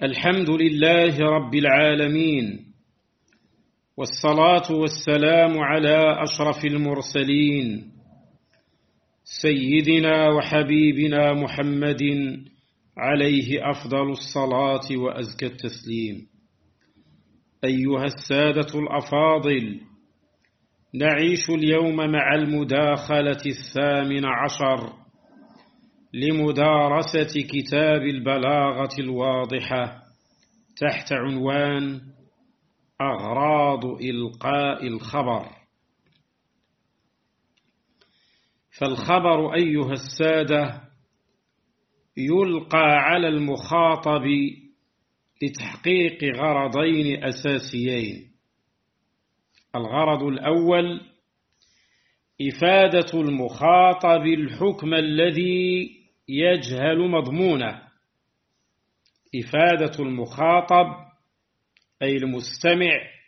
الحمد لله رب العالمين، والصلاة والسلام على أشرف المرسلين سيدنا وحبيبنا محمد عليه أفضل الصلاة وأزكى التسليم. أيها السادة الأفاضل، نعيش اليوم مع المداخلة 18 لمدارسة كتاب البلاغة الواضحة تحت عنوان أغراض إلقاء الخبر. فالخبر أيها السادة يلقى على المخاطب لتحقيق غرضين أساسيين. الغرض الأول إفادة المخاطب الحكم الذي يجهل مضمونه. إفادة المخاطب أي المستمع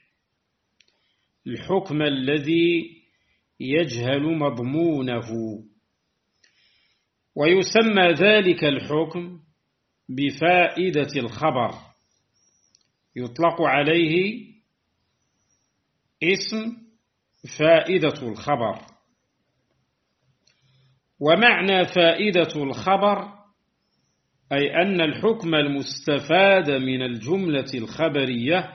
الحكم الذي يجهل مضمونه، ويسمى ذلك الحكم بفائدة الخبر، يطلق عليه اسم فائدة الخبر. ومعنى فائدة الخبر أي أن الحكم المستفاد من الجملة الخبرية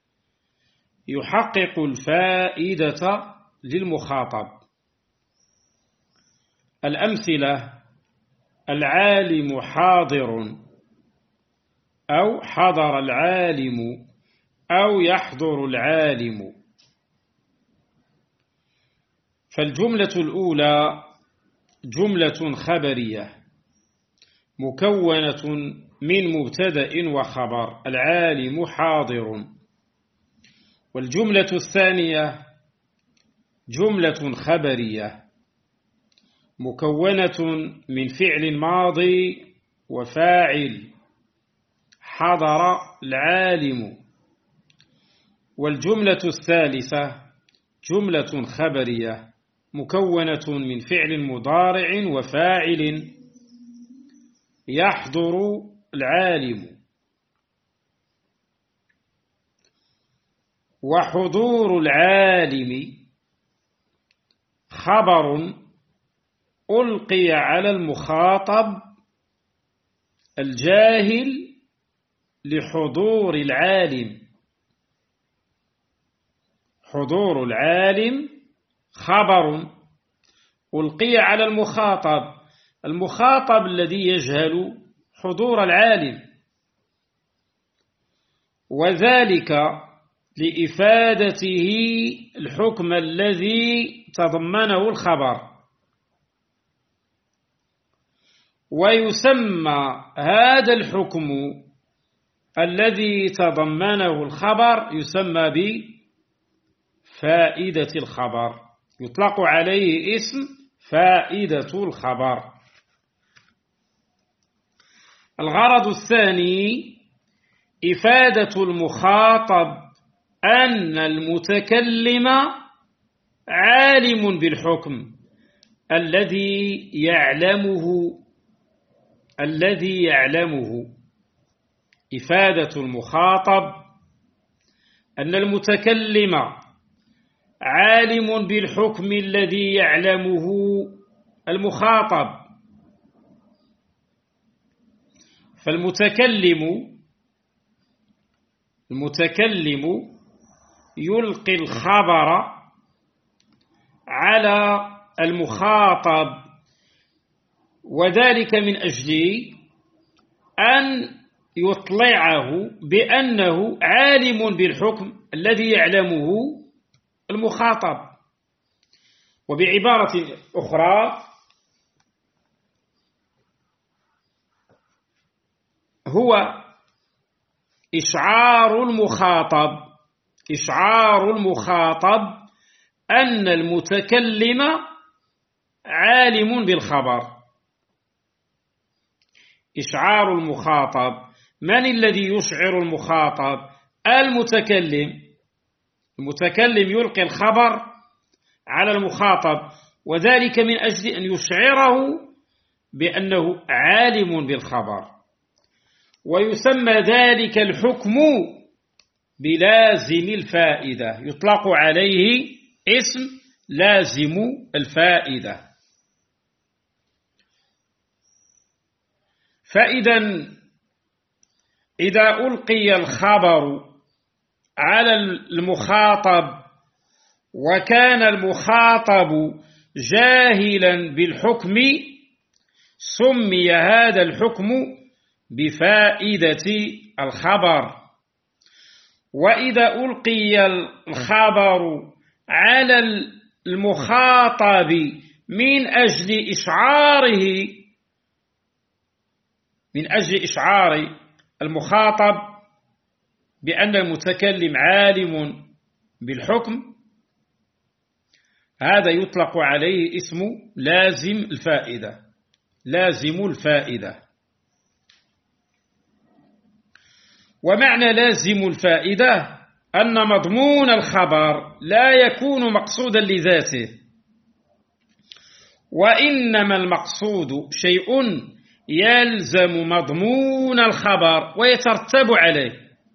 يحقق الفائدة للمخاطب. الأمثلة: العالم حاضر، أو حضر العالم، أو يحضر العالم. فالجملة الأولى جملة خبرية مكونة من مبتدأ وخبر، العالم حاضر. والجملة الثانية جملة خبرية مكونة من فعل ماضي وفاعل، حضر العالم. والجملة الثالثة جملة خبرية مكونة من فعل مضارع وفاعل، يحضر العالم. وحضور العالم خبر ألقي على المخاطب الجاهل لحضور العالم. حضور العالم خبر ألقي على المخاطب الذي يجهل حضور العالم، وذلك لإفادته الحكم الذي تضمنه الخبر. ويسمى هذا الحكم الذي تضمنه الخبر يسمى بفائدة الخبر، يطلق عليه اسم فائدة الخبر. الغرض الثاني إفادة المخاطب أن المتكلم عالم بالحكم الذي يعلمه. إفادة المخاطب أن المتكلم عالم بالحكم الذي يعلمه المخاطب. فالمتكلم يلقي الخبر على المخاطب، وذلك من أجل أن يطلعه بأنه عالم بالحكم الذي يعلمه المخاطب. وبعبارة أخرى هو إشعار المخاطب أن المتكلم عالم بالخبر. إشعار المخاطب، من الذي يشعر المخاطب؟ المتكلم يلقي الخبر على المخاطب، وذلك من أجل أن يشعره بأنه عالم بالخبر. ويسمى ذلك الحكم بلازم الفائدة، يطلق عليه اسم لازم الفائدة. إذا ألقي الخبر على المخاطب وكان المخاطب جاهلا بالحكم سمي هذا الحكم بفائدة الخبر. وإذا ألقي الخبر على المخاطب من أجل إشعار المخاطب بأن المتكلم عالم بالحكم، هذا يطلق عليه اسم لازم الفائدة، لازم الفائدة. ومعنى لازم الفائدة أن مضمون الخبر لا يكون مقصودا لذاته، وإنما المقصود شيء يلزم مضمون الخبر ويترتب عليه.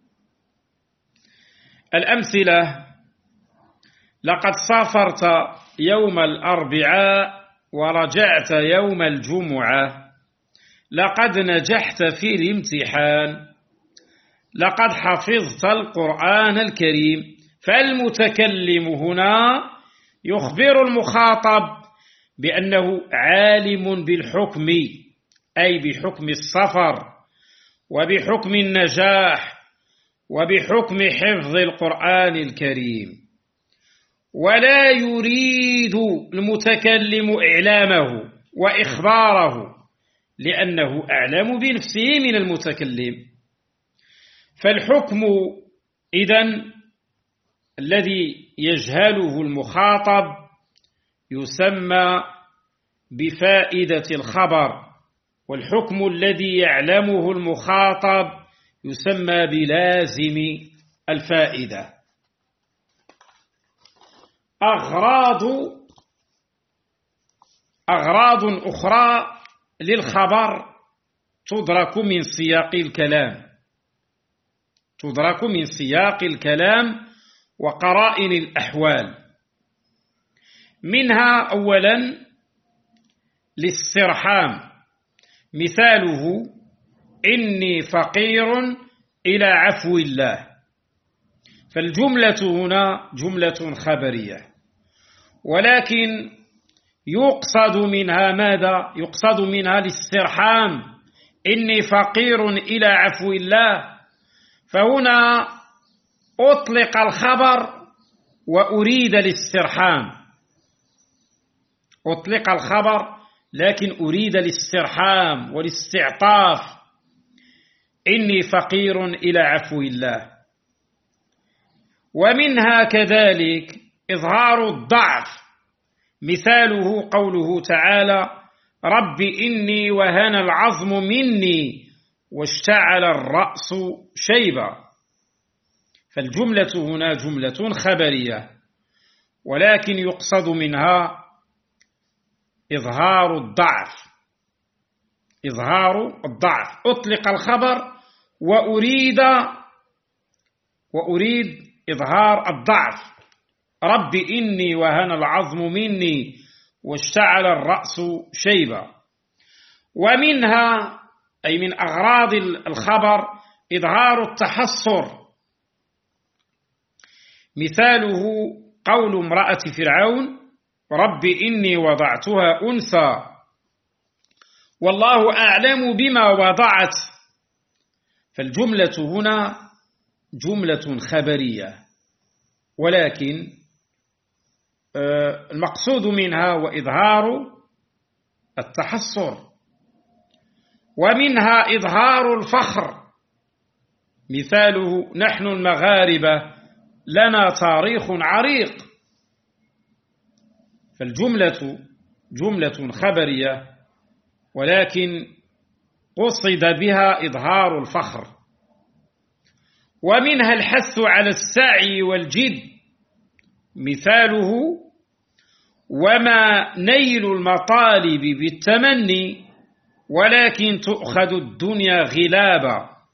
الأمثلة: لقد سافرت يوم الأربعاء ورجعت يوم الجمعة، لقد نجحت في الامتحان، لقد حفظت القرآن الكريم. فالمتكلم هنا يخبر المخاطب بأنه عالم بالحكم، أي بحكم السفر وبحكم النجاح وبحكم حفظ القرآن الكريم، ولا يريد المتكلم إعلامه وإخباره لأنه أعلم بنفسه من المتكلم. فالحكم إذن الذي يجهله المخاطب يسمى بفائدة الخبر، والحكم الذي يعلمه المخاطب يسمى بلازم الفائدة. أغراض أخرى للخبر تدرك من سياق الكلام وقرائن الأحوال. منها أولا الاسترحام، مثاله: إني فقير إلى عفو الله. فالجملة هنا جملة خبرية، ولكن يقصد منها ماذا؟ يقصد منها الاسترحام، إني فقير إلى عفو الله. فهنا أطلق الخبر وأريد الاسترحام، أطلق الخبر لكن أريد الاسترحام والاستعطاف، إني فقير إلى عفو الله. ومنها كذلك إظهار الضعف، مثاله قوله تعالى: رب إني وهن العظم مني واشتعل الرأس شيبا. فالجملة هنا جملة خبرية، ولكن يقصد منها إظهار الضعف. أطلق الخبر وأريد إظهار الضعف. رب إني وهن العظم مني واشتعل الرأس شيبا. ومنها أي من أغراض الخبر إظهار التحسر، مثاله قول امرأة فرعون: رب إني وضعتها أنثى والله أعلم بما وضعت. فالجملة هنا جملة خبرية، ولكن المقصود منها وإظهار التحسر. ومنها إظهار الفخر، مثاله: نحن المغاربة لنا تاريخ عريق. فالجملة جملة خبرية، ولكن قصد بها إظهار الفخر. ومنها الحث على السعي والجد، مثاله: وما نيل المطالب بالتمني ولكن تؤخذ الدنيا غلابا.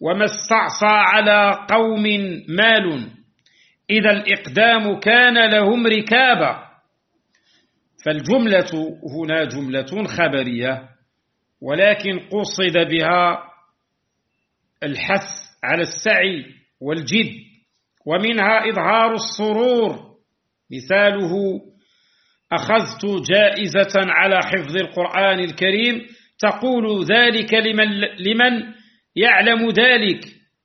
وما استعصى على قوم مال إذا الإقدام كان لهم ركابا. فالجملة هنا جملة خبرية، ولكن قصد بها الحث على السعي والجد، ومنها إظهار السرور. مثاله: أخذت جائزة على حفظ القرآن الكريم، تقول ذلك لمن يعلم ذلك.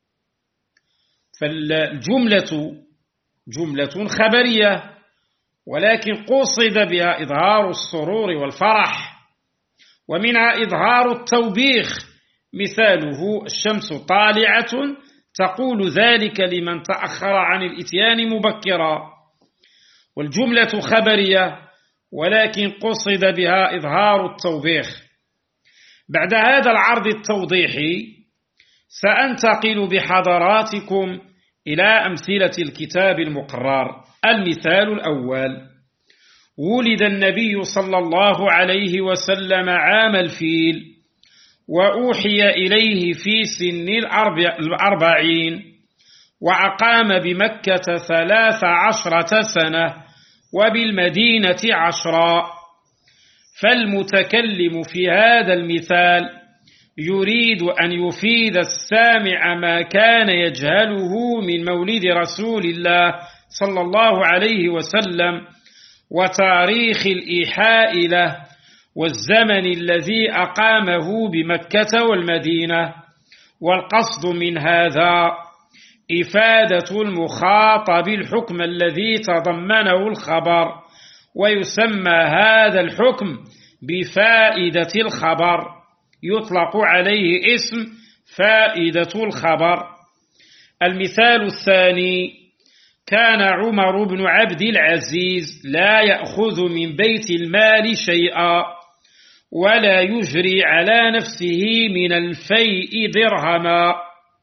فالجملة جملة خبرية، ولكن قصد بها إظهار السرور والفرح، ومنها إظهار التوبيخ. مثاله: الشمس طالعة، تقول ذلك لمن تأخر عن الإتيان مبكرا. والجملة خبرية، ولكن قصد بها إظهار التوبيخ. بعد هذا العرض التوضيحي سأنتقل بحضراتكم إلى أمثلة الكتاب المقرر. المثال الأول: ولد النبي صلى الله عليه وسلم عام الفيل، وأوحي إليه في سن 40، وأقام بمكة 13 سنة وبالمدينة 10. فالمتكلم في هذا المثال يريد أن يفيد السامع ما كان يجهله من مولد رسول الله صلى الله عليه وسلم وتاريخ الإيحاء له والزمن الذي أقامه بمكة والمدينة. والقصد من هذا إفادة المخاطب الحكم الذي تضمنه الخبر، ويسمى هذا الحكم بفائدة الخبر، يطلق عليه اسم فائدة الخبر. المثال الثاني: كان عمر بن عبد العزيز لا يأخذ من بيت المال شيئا، ولا يجري على نفسه من الفيء درهما.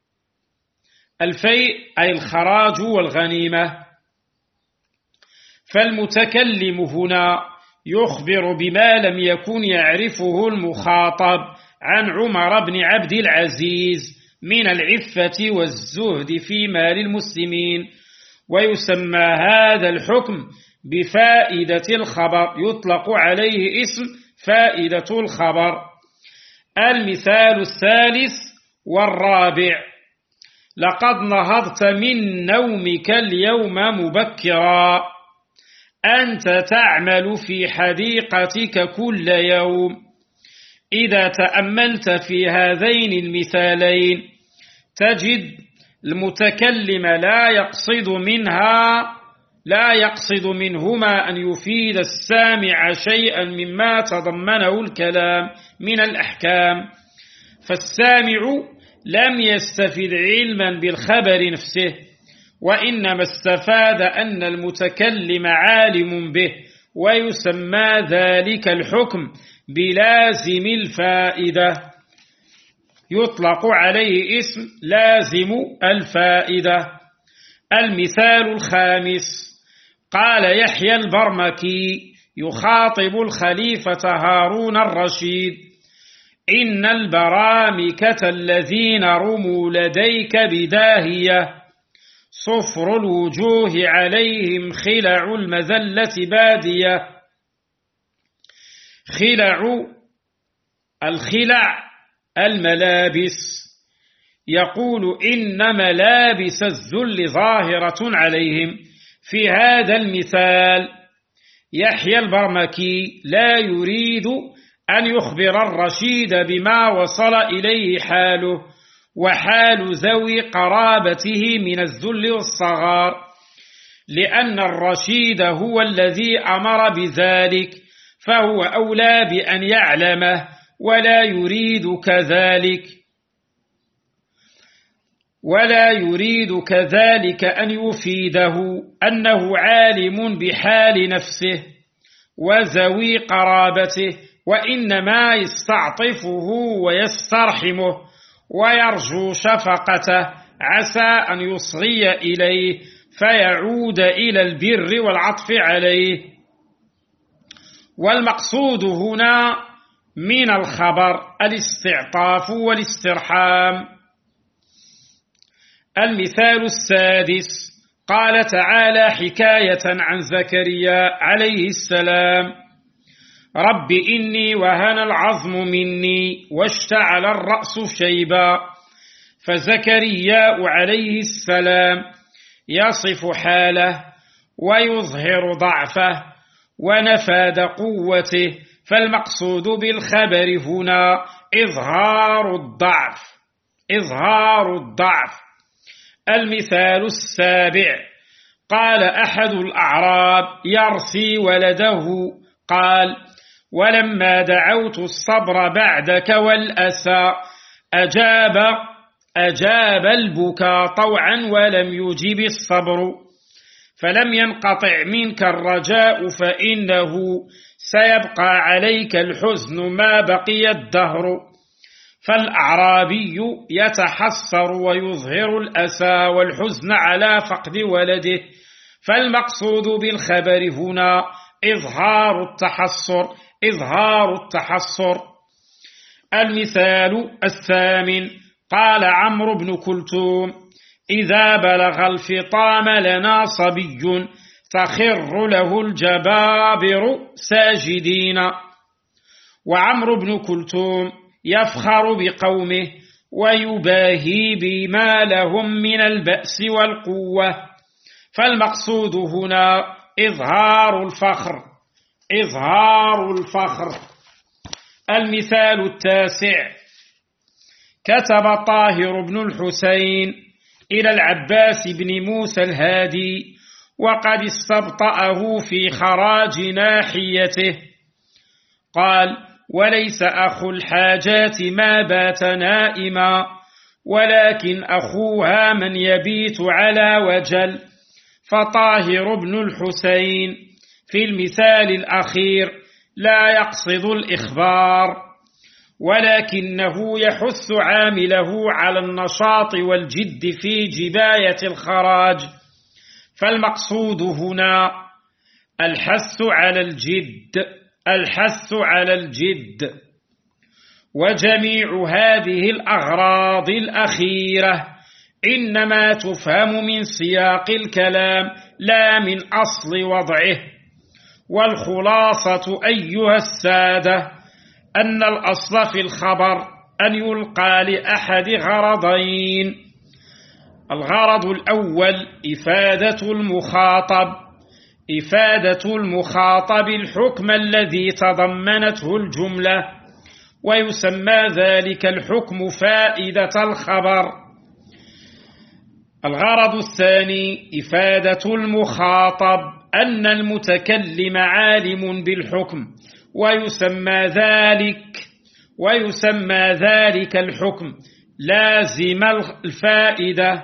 الفيء أي الخراج والغنيمة. فالمتكلم هنا يخبر بما لم يكن يعرفه المخاطب عن عمر بن عبد العزيز من العفة والزهد في مال المسلمين، ويسمى هذا الحكم بفائدة الخبر، يطلق عليه اسم فائدة الخبر. المثال الثالث والرابع: لقد نهضت من نومك اليوم مبكرا، أنت تعمل في حديقتك كل يوم. إذا تأملت في هذين المثالين تجد المتكلم لا يقصد منهما أن يفيد السامع شيئا مما تضمنه الكلام من الأحكام، فالسامع لم يستفد علما بالخبر نفسه، وإنما استفاد أن المتكلم عالم به، ويسمى ذلك الحكم بلازم الفائدة، يطلق عليه اسم لازم الفائدة. المثال الخامس: قال يحيى البرمكي يخاطب الخليفة هارون الرشيد: إن البرامكة الذين رموا لديك بداهية، صفر الوجوه عليهم خلع المذلة بادية. الخلع الملابس. يقول إن ملابس الذل ظاهرة عليهم. في هذا المثال يحيى البرمكي لا يريد أن يخبر الرشيد بما وصل إليه حاله وحال ذوي قرابته من الذل والصغار، لأن الرشيد هو الذي أمر بذلك، فهو أولى بأن يعلمه، ولا يريد كذلك أن يفيده أنه عالم بحال نفسه وذوي قرابته، وإنما يستعطفه ويسترحمه ويرجو شفقته، عسى أن يصغي إليه فيعود إلى البر والعطف عليه. والمقصود هنا من الخبر الاستعطاف والاسترحام. المثال السادس قال تعالى حكاية عن زكريا عليه السلام: رب إني وهن العظم مني واشتعل الرأس شيبا. فزكريا عليه السلام يصف حاله ويظهر ضعفه ونفاد قوته، فالمقصود بالخبر هنا إظهار الضعف. المثال السابع قال أحد الأعراب يرثي ولده قال: ولما دعوت الصبر بعدك والأسى أجاب البكاء طوعا ولم يجب الصبر، فلم ينقطع منك الرجاء فإنه سيبقى عليك الحزن ما بقي الدهر. فالأعرابي يتحسر ويظهر الأسى والحزن على فقد ولده، فالمقصود بالخبر هنا إظهار التحسر. المثال الثامن قال عمرو بن كلثوم: إذا بلغ الفطام لنا صبي تخر له الجبابر ساجدين. وعمرو بن كلثوم يفخر بقومه ويباهي بما لهم من البأس والقوة، فالمقصود هنا إظهار الفخر. المثال التاسع كتب طاهر بن الحسين إلى العباس بن موسى الهادي وقد استبطأه في خراج ناحيته، قال: وليس أخو الحاجات ما بات نائما، ولكن أخوها من يبيت على وجل. فطاهر بن الحسين في المثال الأخير لا يقصد الإخبار، ولكنه يحث عامله على النشاط والجد في جباية الخراج، فالمقصود هنا الحث على الجد. وجميع هذه الأغراض الأخيرة إنما تفهم من سياق الكلام لا من أصل وضعه. والخلاصة أيها السادة أن الأصل في الخبر أن يلقى لأحد غرضين: الغرض الأول إفادة المخاطب الحكم الذي تضمنته الجملة، ويسمى ذلك الحكم فائدة الخبر. الغرض الثاني إفادة المخاطب أن المتكلم عالم بالحكم، ويسمى ذلك الحكم لازم الفائدة،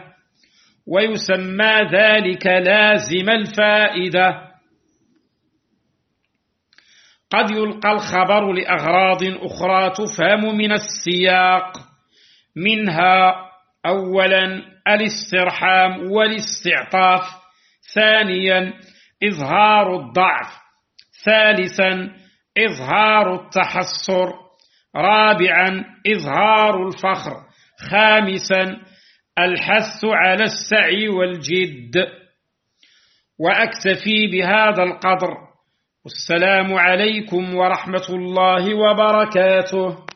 قد يلقى الخبر لأغراض أخرى تفهم من السياق، منها: أولا الاسترحام والاستعطاف، ثانيا إظهار الضعف، ثالثا إظهار التحسر، رابعا إظهار الفخر، خامسا الحث على السعي والجد. وأكتفي بهذا القدر، والسلام عليكم ورحمة الله وبركاته.